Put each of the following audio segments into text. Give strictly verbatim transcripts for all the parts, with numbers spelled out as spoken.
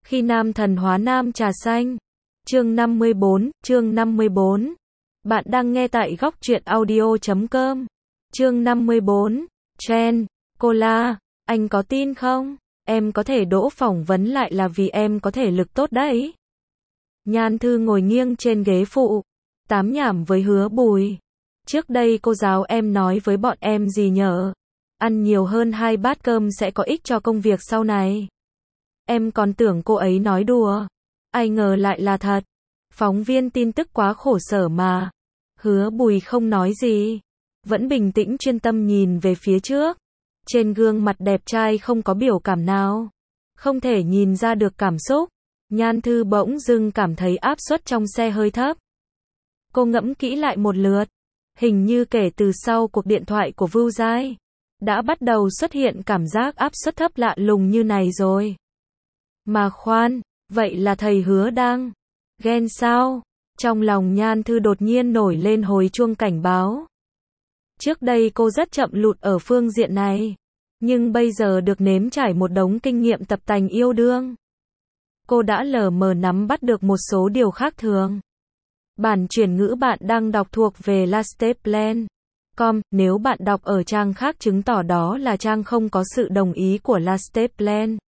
Khi nam thần hóa nam trà xanh. Chương năm mươi bốn, chương năm mươi bốn. Bạn đang nghe tại góc truyện audio chấm com. Chương năm mươi bốn. Trend. Cola, anh có tin không? Em có thể đỗ phỏng vấn lại là vì em có thể lực tốt đấy. Nhan Thư ngồi nghiêng trên ghế phụ, tám nhảm với Hứa Bùi. Trước đây cô giáo em nói với bọn em gì nhở? Ăn nhiều hơn hai bát cơm sẽ có ích cho công việc sau này. Em còn tưởng cô ấy nói đùa. Ai ngờ lại là thật. Phóng viên tin tức quá khổ sở mà. Hứa Bùi không nói gì. Vẫn bình tĩnh chuyên tâm nhìn về phía trước. Trên gương mặt đẹp trai không có biểu cảm nào. Không thể nhìn ra được cảm xúc. Nhan Thư bỗng dưng cảm thấy áp suất trong xe hơi thấp. Cô ngẫm kỹ lại một lượt. Hình như kể từ sau cuộc điện thoại của Vu Giai, đã bắt đầu xuất hiện cảm giác áp suất thấp lạ lùng như này rồi. Mà khoan, vậy là thầy Hứa đang ghen sao? Trong lòng Nhan Thư đột nhiên nổi lên hồi chuông cảnh báo. Trước đây cô rất chậm lụt ở phương diện này, nhưng bây giờ được nếm trải một đống kinh nghiệm tập tành yêu đương. Cô đã lờ mờ nắm bắt được một số điều khác thường. Bản chuyển ngữ bạn đang đọc thuộc về lasteplan chấm com, nếu bạn đọc ở trang khác chứng tỏ đó là trang không có sự đồng ý của Lasteplan.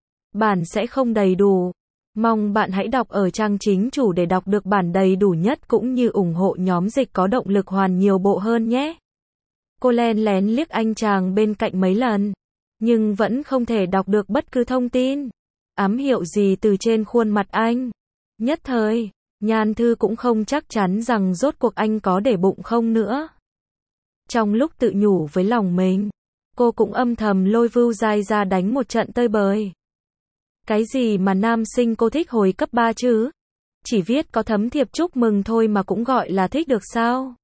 Bản sẽ không đầy đủ. Mong bạn hãy đọc ở trang chính chủ để đọc được bản đầy đủ nhất cũng như ủng hộ nhóm dịch có động lực hoàn nhiều bộ hơn nhé. Cô len lén liếc anh chàng bên cạnh mấy lần, nhưng vẫn không thể đọc được bất cứ thông tin, ám hiệu gì từ trên khuôn mặt anh. Nhất thời, Nhan Thư cũng không chắc chắn rằng rốt cuộc anh có để bụng không nữa. Trong lúc tự nhủ với lòng mình, cô cũng âm thầm lôi Vu Giai ra đánh một trận tơi bời. Cái gì mà nam sinh cô thích hồi cấp ba chứ? Chỉ viết có thấm thiệp chúc mừng thôi mà cũng gọi là thích được sao?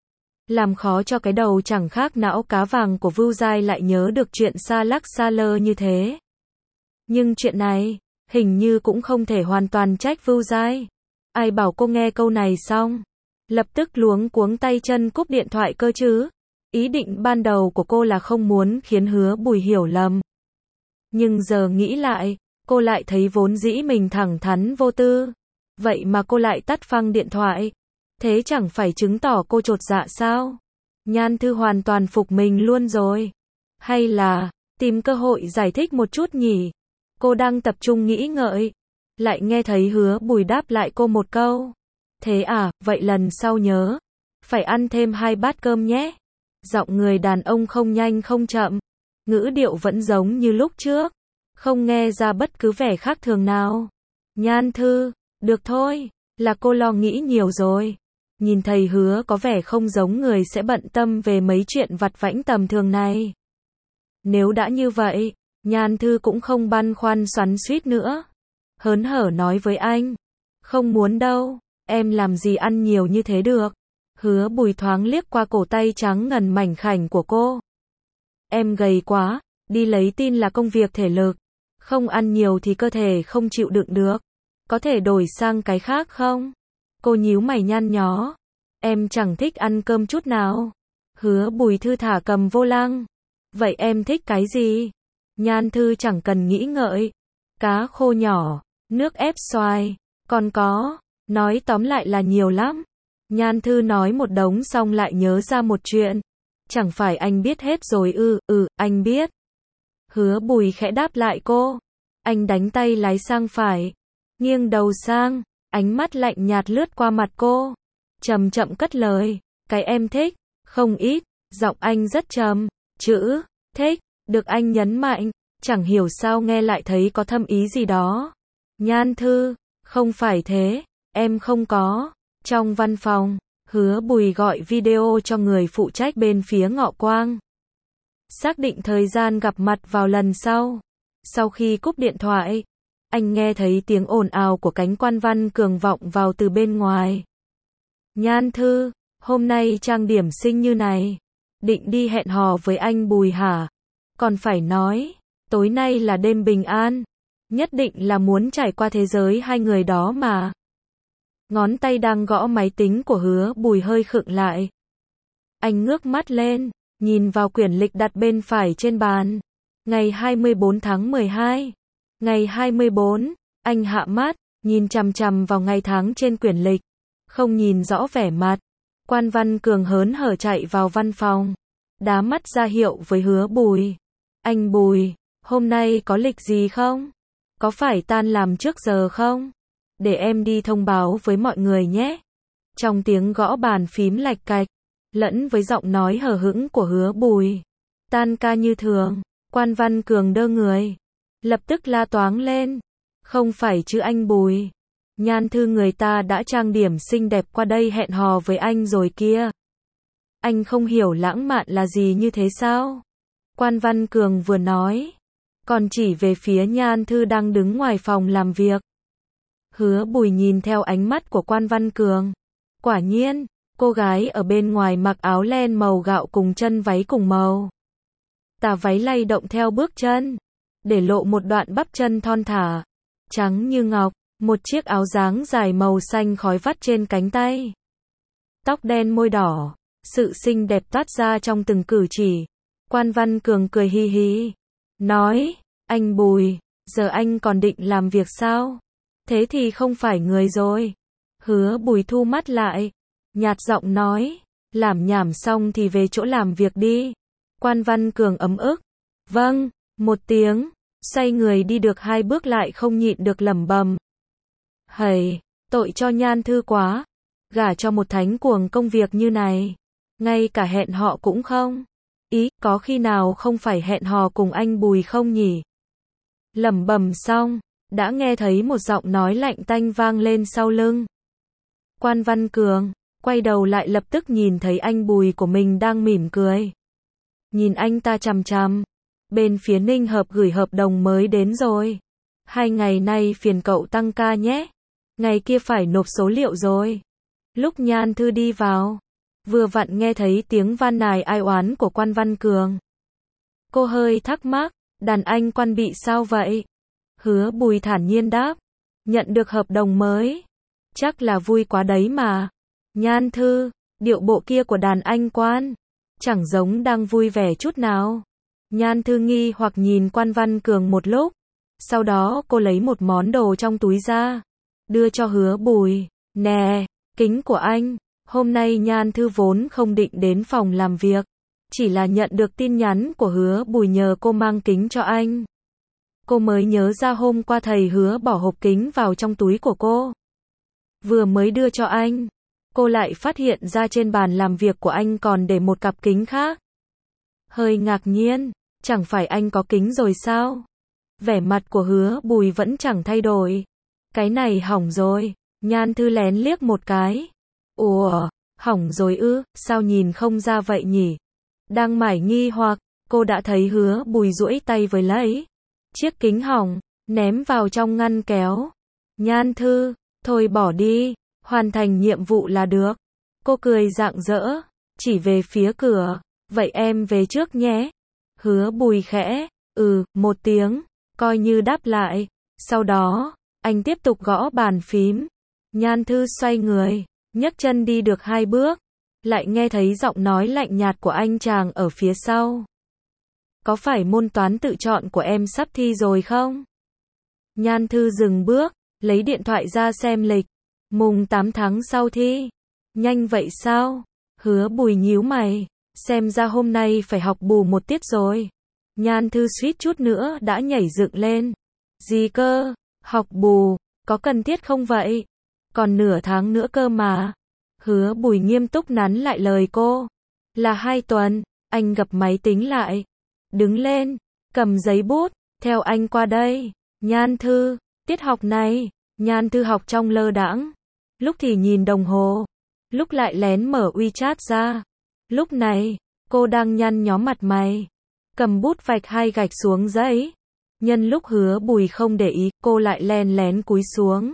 Làm khó cho cái đầu chẳng khác não cá vàng của Vu Giai lại nhớ được chuyện xa lắc xa lơ như thế. Nhưng chuyện này, hình như cũng không thể hoàn toàn trách Vu Giai. Ai bảo cô nghe câu này xong, lập tức luống cuống tay chân cúp điện thoại cơ chứ. Ý định ban đầu của cô là không muốn khiến Hứa Bùi hiểu lầm. Nhưng giờ nghĩ lại, cô lại thấy vốn dĩ mình thẳng thắn vô tư. Vậy mà cô lại tắt phăng điện thoại. Thế chẳng phải chứng tỏ cô chột dạ sao? Nhan Thư hoàn toàn phục mình luôn rồi. Hay là, tìm cơ hội giải thích một chút nhỉ? Cô đang tập trung nghĩ ngợi. Lại nghe thấy Hứa Bùi đáp lại cô một câu. Thế à, vậy lần sau nhớ. Phải ăn thêm hai bát cơm nhé. Giọng người đàn ông không nhanh không chậm. Ngữ điệu vẫn giống như lúc trước. Không nghe ra bất cứ vẻ khác thường nào. Nhan Thư, được thôi, là cô lo nghĩ nhiều rồi. Nhìn thầy Hứa có vẻ không giống người sẽ bận tâm về mấy chuyện vặt vãnh tầm thường này. Nếu đã như vậy, Nhan Thư cũng không băn khoăn xoắn xuýt nữa. Hớn hở nói với anh. Không muốn đâu, em làm gì ăn nhiều như thế được. Hứa Bùi thoáng liếc qua cổ tay trắng ngần mảnh khảnh của cô. Em gầy quá, đi lấy tin là công việc thể lực. Không ăn nhiều thì cơ thể không chịu đựng được. Có thể đổi sang cái khác không? Cô nhíu mày nhăn nhó. Em chẳng thích ăn cơm chút nào. Hứa Bùi thư thả cầm vô lăng. Vậy em thích cái gì? Nhan Thư chẳng cần nghĩ ngợi. Cá khô nhỏ, nước ép xoài, còn có, nói tóm lại là nhiều lắm. Nhan Thư nói một đống xong lại nhớ ra một chuyện. Chẳng phải anh biết hết rồi ư? Ừ, anh biết. Hứa Bùi khẽ đáp lại cô. Anh đánh tay lái sang phải, nghiêng đầu sang, ánh mắt lạnh nhạt lướt qua mặt cô. Chậm chậm cất lời, cái em thích, không ít, giọng anh rất trầm, chữ, thích, được anh nhấn mạnh, chẳng hiểu sao nghe lại thấy có thâm ý gì đó. Nhan Thư, không phải thế, em không có. Trong văn phòng, Hứa Bùi gọi video cho người phụ trách bên phía Ngọ Quang. Xác định thời gian gặp mặt vào lần sau. Sau khi cúp điện thoại, anh nghe thấy tiếng ồn ào của cánh quan Văn Cường vọng vào từ bên ngoài. Nhan Thư, hôm nay trang điểm xinh như này. Định đi hẹn hò với anh Bùi hả? Còn phải nói, tối nay là đêm bình an. Nhất định là muốn trải qua thế giới hai người đó mà. Ngón tay đang gõ máy tính của Hứa Bùi hơi khựng lại. Anh ngước mắt lên, nhìn vào quyển lịch đặt bên phải trên bàn. Ngày hai mươi bốn tháng mười hai. Ngày hai mươi bốn, Anh hạ mắt, nhìn chằm chằm vào ngày tháng trên quyển lịch, không nhìn rõ vẻ mặt. Quan Văn Cường hớn hở chạy vào văn phòng, đá mắt ra hiệu với Hứa Bùi. Anh Bùi, hôm nay có lịch gì không? Có phải tan làm trước giờ không? Để em đi thông báo với mọi người nhé. Trong tiếng gõ bàn phím lạch cạch, lẫn với giọng nói hờ hững của Hứa Bùi. Tan ca như thường, Quan Văn Cường đơ người, lập tức la toáng lên. Không phải chứ anh Bùi. Nhan Thư người ta đã trang điểm xinh đẹp qua đây hẹn hò với anh rồi kia. Anh không hiểu lãng mạn là gì như thế sao? Quan Văn Cường vừa nói, còn chỉ về phía Nhan Thư đang đứng ngoài phòng làm việc. Hứa Bùi nhìn theo ánh mắt của Quan Văn Cường. Quả nhiên, cô gái ở bên ngoài mặc áo len màu gạo cùng chân váy cùng màu. Tà váy lay động theo bước chân, để lộ một đoạn bắp chân thon thả, trắng như ngọc, một chiếc áo dáng dài màu xanh khói vắt trên cánh tay. Tóc đen môi đỏ, sự xinh đẹp toát ra trong từng cử chỉ. Quan Văn Cường cười hi hi, nói, anh Bùi, giờ anh còn định làm việc sao? Thế thì không phải người rồi. Hứa Bùi thu mắt lại, nhạt giọng nói, làm nhảm xong thì về chỗ làm việc đi. Quan Văn Cường ấm ức, vâng, một tiếng, xoay người đi được hai bước lại không nhịn được lẩm bẩm. Hầy, tội cho Nhan Thư quá, gả cho một thánh cuồng công việc như này, ngay cả hẹn họ cũng không. Ý, có khi nào không phải hẹn hò cùng anh Bùi không nhỉ? Lẩm bẩm xong, đã nghe thấy một giọng nói lạnh tanh vang lên sau lưng. Quan Văn Cường, quay đầu lại lập tức nhìn thấy anh Bùi của mình đang mỉm cười. Nhìn anh ta chằm chằm, bên phía Ninh Hợp gửi hợp đồng mới đến rồi. Hai ngày nay phiền cậu tăng ca nhé. Ngày kia phải nộp số liệu rồi. Lúc Nhan Thư đi vào, vừa vặn nghe thấy tiếng van nài ai oán của Quan Văn Cường. Cô hơi thắc mắc, đàn anh Quan bị sao vậy? Hứa Bùi thản nhiên đáp, nhận được hợp đồng mới. Chắc là vui quá đấy mà. Nhan Thư, điệu bộ kia của đàn anh Quan, chẳng giống đang vui vẻ chút nào. Nhan Thư nghi hoặc nhìn Quan Văn Cường một lúc. Sau đó cô lấy một món đồ trong túi ra, đưa cho Hứa Bùi. Nè, kính của anh. Hôm nay Nhan Thư vốn không định đến phòng làm việc, chỉ là nhận được tin nhắn của Hứa Bùi nhờ cô mang kính cho anh. Cô mới nhớ ra hôm qua thầy Hứa bỏ hộp kính vào trong túi của cô. Vừa mới đưa cho anh, cô lại phát hiện ra trên bàn làm việc của anh còn để một cặp kính khác. Hơi ngạc nhiên, chẳng phải anh có kính rồi sao? Vẻ mặt của Hứa Bùi vẫn chẳng thay đổi. Cái này hỏng rồi. Nhan Thư lén liếc một cái. Ủa, hỏng rồi ư, sao nhìn không ra vậy nhỉ? Đang mải nghi hoặc, cô đã thấy Hứa Bùi duỗi tay với lấy chiếc kính hỏng, ném vào trong ngăn kéo. Nhan Thư, thôi bỏ đi, hoàn thành nhiệm vụ là được. Cô cười rạng rỡ, chỉ về phía cửa, vậy em về trước nhé. Hứa Bùi khẽ, ừ, một tiếng, coi như đáp lại. Sau đó, anh tiếp tục gõ bàn phím. Nhan Thư xoay người, nhấc chân đi được hai bước, lại nghe thấy giọng nói lạnh nhạt của anh chàng ở phía sau. Có phải môn toán tự chọn của em sắp thi rồi không? Nhan Thư dừng bước, lấy điện thoại ra xem lịch. Mùng tám tháng sau thi. Nhanh vậy sao? Hứa Bùi nhíu mày, xem ra hôm nay phải học bù một tiết rồi. Nhan Thư suýt chút nữa đã nhảy dựng lên. Gì cơ? Học bù, có cần thiết không vậy? Còn nửa tháng nữa cơ mà. Hứa Bùi nghiêm túc nắn lại lời cô. Là hai tuần, anh gập máy tính lại. Đứng lên, cầm giấy bút, theo anh qua đây. Nhan Thư, tiết học này. Nhan Thư học trong lơ đãng. Lúc thì nhìn đồng hồ, lúc lại lén mở WeChat ra. Lúc này, cô đang nhăn nhó mặt mày, cầm bút vạch hai gạch xuống giấy. Nhân lúc Hứa Bùi không để ý, cô lại len lén cúi xuống,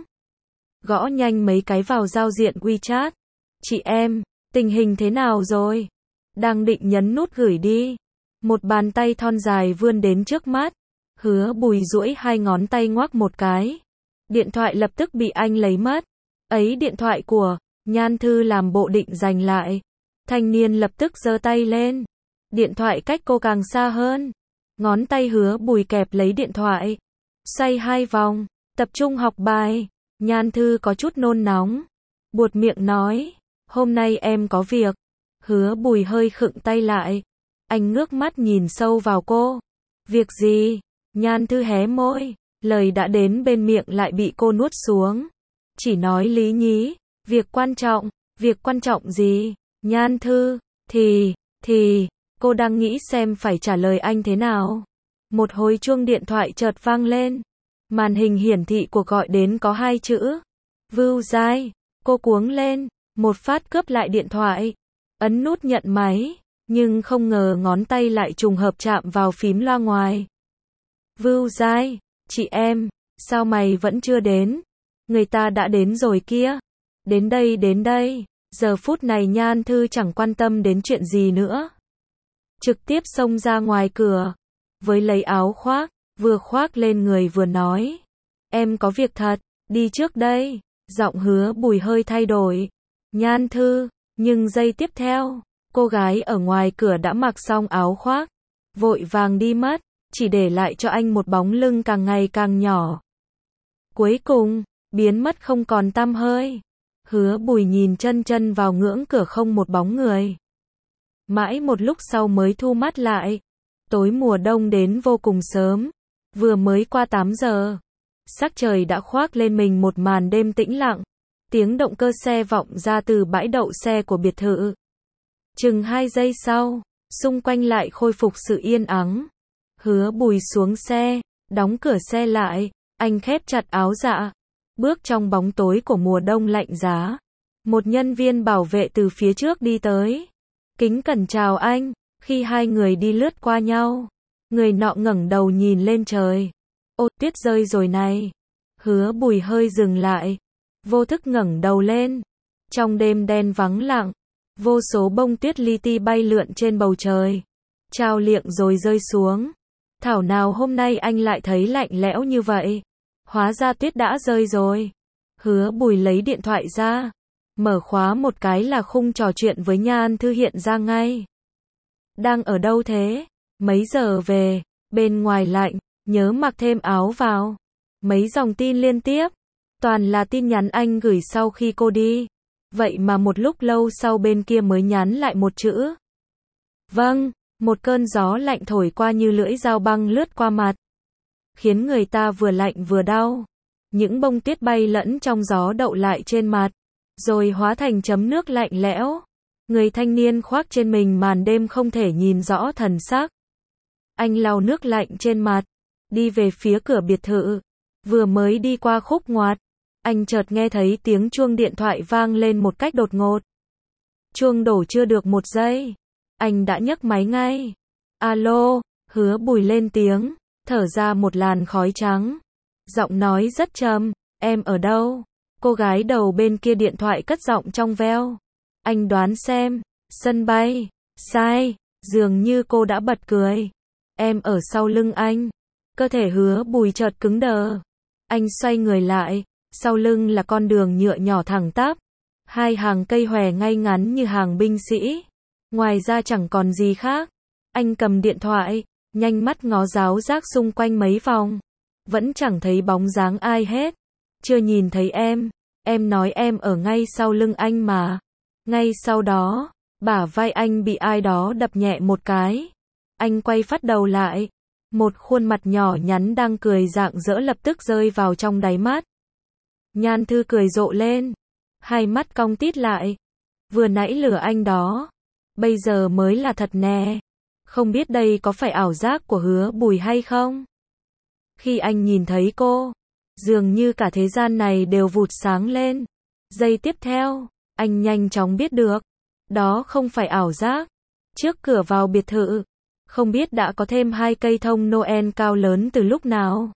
gõ nhanh mấy cái vào giao diện WeChat. Chị em, tình hình thế nào rồi? Đang định nhấn nút gửi đi, một bàn tay thon dài vươn đến trước mắt. Hứa Bùi duỗi hai ngón tay ngoắc một cái. Điện thoại lập tức bị anh lấy mất. Ấy điện thoại của. Nhan Thư làm bộ định giành lại. Thanh niên lập tức giơ tay lên. Điện thoại cách cô càng xa hơn. Ngón tay Hứa Bùi kẹp lấy điện thoại, xoay hai vòng, Tập trung học bài. Nhan Thư có chút nôn nóng. Buột miệng nói. Hôm nay em có việc. Hứa Bùi hơi khựng tay lại. Anh ngước mắt nhìn sâu vào cô. Việc gì? Nhan Thư hé môi. Lời đã đến bên miệng lại bị cô nuốt xuống. Chỉ nói lý nhí. Việc quan trọng. Việc quan trọng gì? Nhan Thư. Thì, thì, cô đang nghĩ xem phải trả lời anh thế nào. Một hồi chuông điện thoại chợt vang lên. Màn hình hiển thị cuộc gọi đến có hai chữ. Vưu Giai. Cô cuống lên. Một phát cướp lại điện thoại. Ấn nút nhận máy. Nhưng không ngờ ngón tay lại trùng hợp chạm vào phím loa ngoài. Vưu Giai. Chị em. Sao mày vẫn chưa đến? Người ta đã đến rồi kia. Đến đây đến đây. Giờ phút này Nhan Thư chẳng quan tâm đến chuyện gì nữa. Trực tiếp xông ra ngoài cửa. Với lấy áo khoác. Vừa khoác lên người vừa nói. Em có việc thật. Đi trước đây. Giọng Hứa Bùi hơi thay đổi. Nhan Thư. Nhưng giây tiếp theo. Cô gái ở ngoài cửa đã mặc xong áo khoác. Vội vàng đi mất. Chỉ để lại cho anh một bóng lưng càng ngày càng nhỏ. Cuối cùng. Biến mất không còn tăm hơi. Hứa Bùi nhìn chân chân vào ngưỡng cửa không một bóng người. Mãi một lúc sau mới thu mắt lại. Tối mùa đông đến vô cùng sớm. Vừa mới qua tám giờ. Sắc trời đã khoác lên mình một màn đêm tĩnh lặng. Tiếng động cơ xe vọng ra từ bãi đậu xe của biệt thự. Chừng hai giây sau, xung quanh lại khôi phục sự yên ắng. Hứa Bùi xuống xe, đóng cửa xe lại, anh khép chặt áo dạ. Bước trong bóng tối của mùa đông lạnh giá. Một nhân viên bảo vệ từ phía trước đi tới. Kính cẩn chào anh. Khi hai người đi lướt qua nhau, người nọ ngẩng đầu nhìn lên trời. Ô, tuyết rơi rồi này. Hứa Bùi hơi dừng lại. Vô thức ngẩng đầu lên. Trong đêm đen vắng lặng, vô số bông tuyết li ti bay lượn trên bầu trời. Trao liệng rồi rơi xuống. Thảo nào hôm nay anh lại thấy lạnh lẽo như vậy. Hóa ra tuyết đã rơi rồi. Hứa Bùi lấy điện thoại ra. Mở khóa một cái là khung trò chuyện với Nhan Thư hiện ra ngay. Đang ở đâu thế? Mấy giờ về? Bên ngoài lạnh, nhớ mặc thêm áo vào. Mấy dòng tin liên tiếp. Toàn là tin nhắn anh gửi sau khi cô đi. Vậy mà một lúc lâu sau bên kia mới nhắn lại một chữ. Vâng, một cơn gió lạnh thổi qua như lưỡi dao băng lướt qua mặt. Khiến người ta vừa lạnh vừa đau. Những bông tuyết bay lẫn trong gió đậu lại trên mặt. Rồi hóa thành chấm nước lạnh lẽo. Người thanh niên khoác trên mình màn đêm không thể nhìn rõ thần sắc. Anh lau nước lạnh trên mặt. Đi về phía cửa biệt thự. Vừa mới đi qua khúc ngoặt. Anh chợt nghe thấy tiếng chuông điện thoại vang lên một cách đột ngột. Chuông đổ chưa được một giây. Anh đã nhấc máy ngay. Alo, Hứa Bùi lên tiếng. Thở ra một làn khói trắng. Giọng nói rất trầm. Em ở đâu? Cô gái đầu bên kia điện thoại cất giọng trong veo. Anh đoán xem. Sân bay. Sai. Dường như cô đã bật cười. Em ở sau lưng anh. Cơ thể Hứa Bùi chợt cứng đờ. Anh xoay người lại. Sau lưng là con đường nhựa nhỏ thẳng tắp. Hai hàng cây hòe ngay ngắn như hàng binh sĩ. Ngoài ra chẳng còn gì khác. Anh cầm điện thoại. Nhanh mắt ngó ráo rác xung quanh mấy vòng. Vẫn chẳng thấy bóng dáng ai hết. Chưa nhìn thấy em. Em nói em ở ngay sau lưng anh mà. Ngay sau đó, bả vai anh bị ai đó đập nhẹ một cái. Anh quay phát đầu lại. Một khuôn mặt nhỏ nhắn đang cười rạng rỡ lập tức rơi vào trong đáy mắt. Nhan Thư cười rộ lên. Hai mắt cong tít lại. Vừa nãy lừa anh đó. Bây giờ mới là thật nè. Không biết đây có phải ảo giác của Hứa Bùi hay không? Khi anh nhìn thấy cô, dường như cả thế gian này đều vụt sáng lên. Giây tiếp theo, anh nhanh chóng biết được. Đó không phải ảo giác. Trước cửa vào biệt thự, không biết đã có thêm hai cây thông Noel cao lớn từ lúc nào.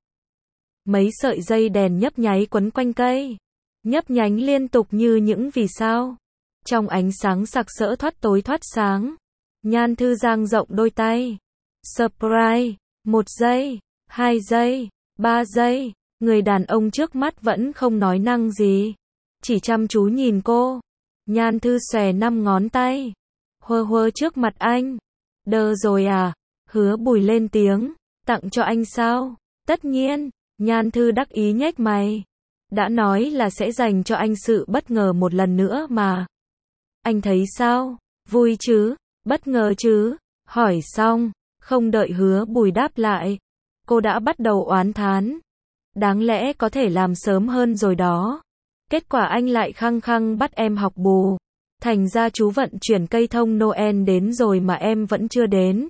Mấy sợi dây đèn nhấp nháy quấn quanh cây. Nhấp nhánh liên tục như những vì sao. Trong ánh sáng sặc sỡ thoát tối thoát sáng. Nhan Thư dang rộng đôi tay. Surprise. Một giây. Hai giây. Ba giây. Người đàn ông trước mắt vẫn không nói năng gì. Chỉ chăm chú nhìn cô. Nhan Thư xòe năm ngón tay. Hơ hơ trước mặt anh. Đơ rồi à? Hứa Bùi lên tiếng. Tặng cho anh sao? Tất nhiên. Nhan Thư đắc ý nhếch mày. Đã nói là sẽ dành cho anh sự bất ngờ một lần nữa mà. Anh thấy sao? Vui chứ? Bất ngờ chứ? Hỏi xong, không đợi Hứa Bùi đáp lại, cô đã bắt đầu oán thán. Đáng lẽ có thể làm sớm hơn rồi đó. Kết quả anh lại khăng khăng bắt em học bù. Thành ra chú vận chuyển cây thông Noel đến rồi mà em vẫn chưa đến.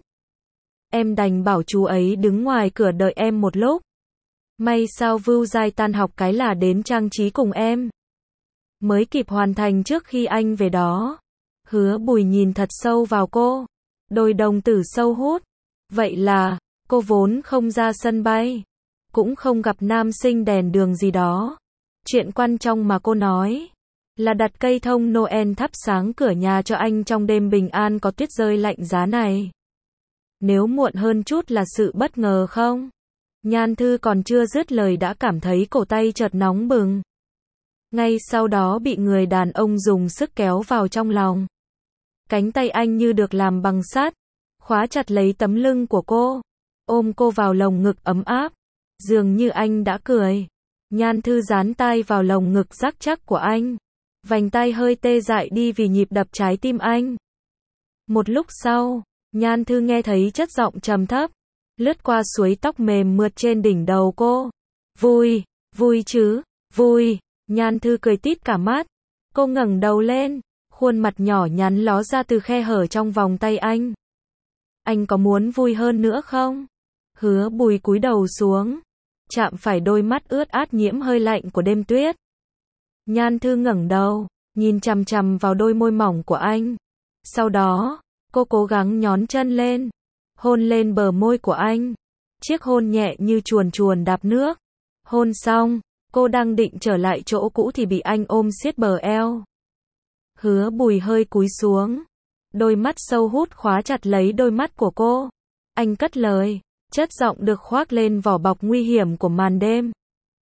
Em đành bảo chú ấy đứng ngoài cửa đợi em một lúc. May sao Vưu Giai tan học cái là đến trang trí cùng em. Mới kịp hoàn thành trước khi anh về đó. Hứa Bùi nhìn thật sâu vào cô. Đôi đồng tử sâu hút. Vậy là, cô vốn không ra sân bay. Cũng không gặp nam sinh đèn đường gì đó. Chuyện quan trọng mà cô nói là đặt cây thông Noel thắp sáng cửa nhà cho anh trong đêm bình an có tuyết rơi lạnh giá này. Nếu muộn hơn chút là sự bất ngờ không? Nhan Thư còn chưa dứt lời đã cảm thấy cổ tay chợt nóng bừng. Ngay sau đó bị người đàn ông dùng sức kéo vào trong lòng. Cánh tay anh như được làm bằng sắt, khóa chặt lấy tấm lưng của cô, ôm cô vào lồng ngực ấm áp. Dường như anh đã cười. Nhan Thư dán tai vào lồng ngực rắn chắc của anh. Vành tay hơi tê dại đi vì nhịp đập trái tim anh. Một lúc sau, Nhan Thư nghe thấy chất giọng trầm thấp lướt qua suối tóc mềm mượt trên đỉnh đầu cô. Vui, vui chứ, vui. Nhan Thư cười tít cả mắt. Cô ngẩng đầu lên, khuôn mặt nhỏ nhắn ló ra từ khe hở trong vòng tay anh. Anh có muốn vui hơn nữa không? Hứa Bùi cúi đầu xuống, chạm phải đôi mắt ướt át nhiễm hơi lạnh của đêm tuyết. Nhan Thư ngẩng đầu, nhìn chằm chằm vào đôi môi mỏng của anh. Sau đó, cô cố gắng nhón chân lên, hôn lên bờ môi của anh. Chiếc hôn nhẹ như chuồn chuồn đạp nước. Hôn xong, cô đang định trở lại chỗ cũ thì bị anh ôm siết bờ eo. Hứa Bùi hơi cúi xuống, đôi mắt sâu hút khóa chặt lấy đôi mắt của cô. Anh cất lời, chất giọng được khoác lên vỏ bọc nguy hiểm của màn đêm,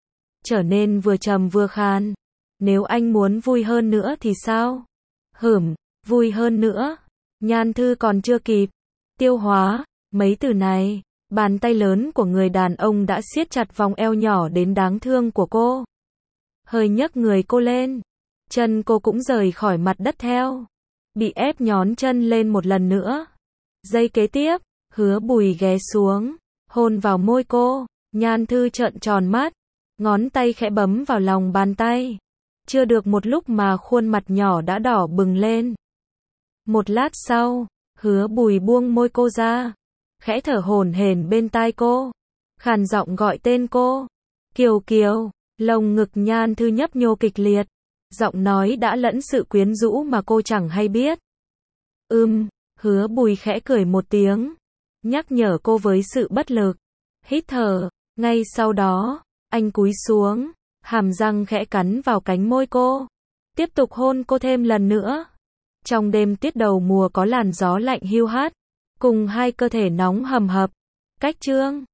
trở nên vừa trầm vừa khan. Nếu anh muốn vui hơn nữa thì sao? Hửm, vui hơn nữa. Nhan Thư còn chưa kịp tiêu hóa mấy từ này, bàn tay lớn của người đàn ông đã siết chặt vòng eo nhỏ đến đáng thương của cô. Hơi nhấc người cô lên, chân cô cũng rời khỏi mặt đất theo. Bị ép nhón chân lên một lần nữa. Giây kế tiếp, Hứa Bùi ghé xuống, hôn vào môi cô. Nhan Thư trợn tròn mắt, ngón tay khẽ bấm vào lòng bàn tay. Chưa được một lúc mà khuôn mặt nhỏ đã đỏ bừng lên. Một lát sau, Hứa Bùi buông môi cô ra, khẽ thở hổn hển bên tai cô, khàn giọng gọi tên cô. Kiều Kiều. Lồng ngực Nhan Thư nhấp nhô kịch liệt, giọng nói đã lẫn sự quyến rũ mà cô chẳng hay biết. Ừm, Hứa Bùi khẽ cười một tiếng, nhắc nhở cô với sự bất lực. Hít thở. Ngay sau đó, anh cúi xuống, hàm răng khẽ cắn vào cánh môi cô, tiếp tục hôn cô thêm lần nữa. Trong đêm tiết đầu mùa có làn gió lạnh hiu hắt, cùng hai cơ thể nóng hầm hập, cách chương